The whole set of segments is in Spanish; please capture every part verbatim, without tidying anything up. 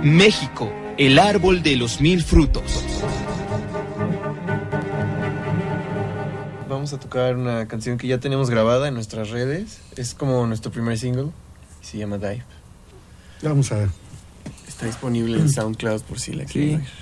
México, el árbol de los mil frutos. Vamos a tocar una canción que ya tenemos grabada en nuestras redes. Es como nuestro primer single. Se llama Dive. Vamos a ver. Está disponible en SoundCloud por si la quieren oír.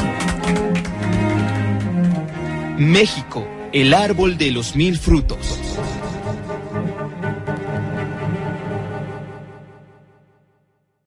México, el árbol de los mil frutos.